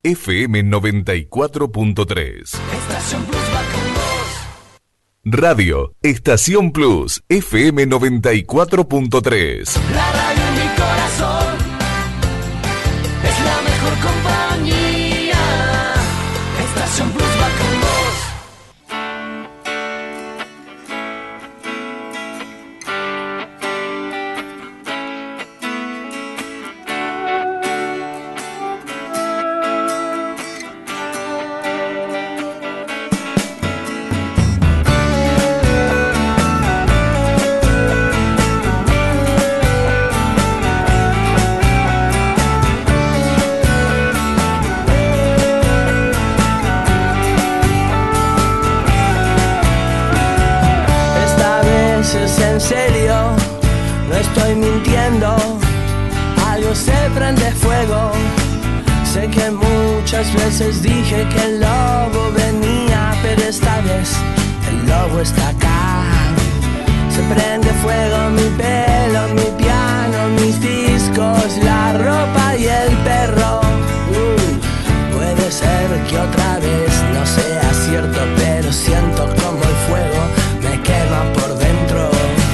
FM 94.3. Estación Plus va con vos. Radio Estación Plus, FM 94.3. La radio en mi corazón es la mejor compañía. Estación Plus va con vos. Estoy mintiendo, algo se prende fuego. Sé que muchas veces dije que el lobo venía, pero esta vez el lobo está acá. Se prende fuego mi pelo, mi piano, mis discos, la ropa y el perro. Puede ser que otra vez no sea cierto, pero siento como el fuego me quema por dentro.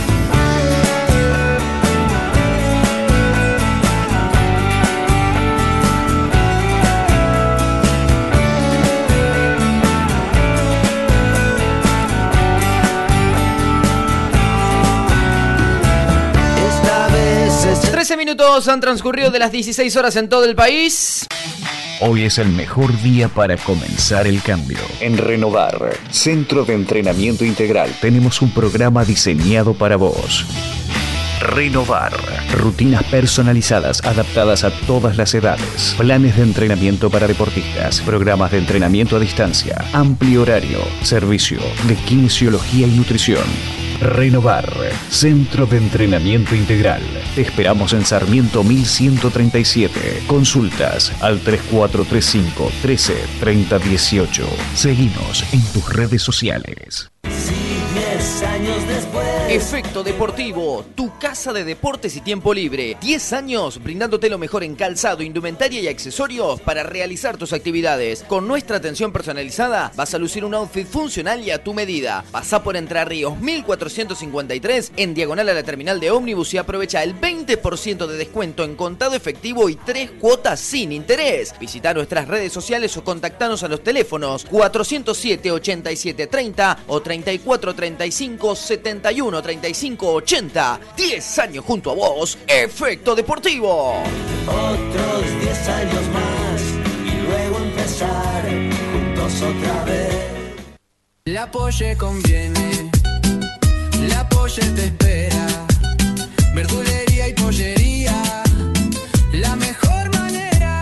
Minutos han transcurrido de las 16 horas en todo el país. Hoy es el mejor día para comenzar el cambio. En Renovar, Centro de Entrenamiento Integral, tenemos un programa diseñado para vos. Renovar. Rutinas personalizadas adaptadas a todas las edades. Planes de entrenamiento para deportistas. Programas de entrenamiento a distancia. Amplio horario. Servicio de kinesiología y nutrición. Renovar. Centro de Entrenamiento Integral. Te esperamos en Sarmiento 1137. Consultas al 3435 13 30 18. Seguinos en tus redes sociales. 10 años después. Efecto Deportivo, tu casa de deportes y tiempo libre. 10 años brindándote lo mejor en calzado, indumentaria y accesorios para realizar tus actividades. Con nuestra atención personalizada vas a lucir un outfit funcional y a tu medida. Pasá por Entre Ríos 1453 en diagonal a la terminal de ómnibus y aprovecha el 20% de descuento en contado efectivo y 3 cuotas sin interés. Visita nuestras redes sociales o contactanos a los teléfonos 407 87 30 o 34 35 71 35 80. 10 años junto a vos. Efecto Deportivo. Otros 10 años más y luego empezar juntos otra vez. La Polle conviene, la Polle te espera. Verdulería y pollería, la mejor manera.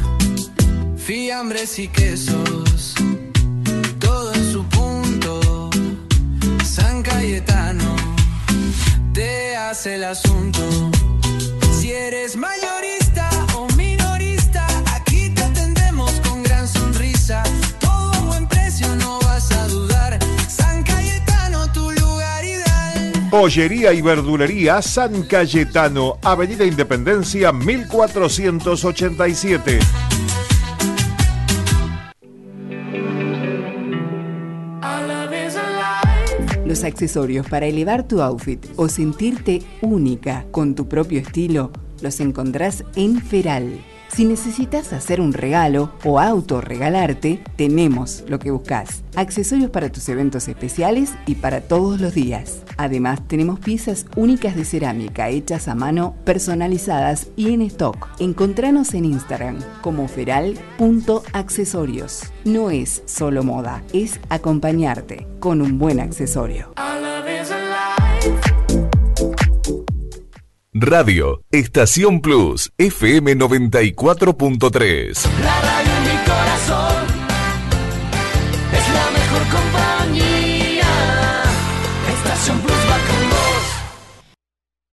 Fiambres y quesos, todo en su punto. San Cayetano te hace el asunto. Si eres mayorista o minorista, aquí te atendemos con gran sonrisa. Todo a buen precio, no vas a dudar. San Cayetano, tu lugar ideal. Pollería y verdulería San Cayetano, Avenida Independencia 1487. Los accesorios para elevar tu outfit o sentirte única con tu propio estilo los encontrás en Feral. Si necesitas hacer un regalo o autorregalarte, tenemos lo que buscas. Accesorios para tus eventos especiales y para todos los días. Además, tenemos piezas únicas de cerámica hechas a mano, personalizadas y en stock. Encontranos en Instagram como feral.accesorios. No es solo moda, es acompañarte con un buen accesorio. Radio Estación Plus, FM 94.3. La radio en mi corazón es la mejor compañía. Estación Plus.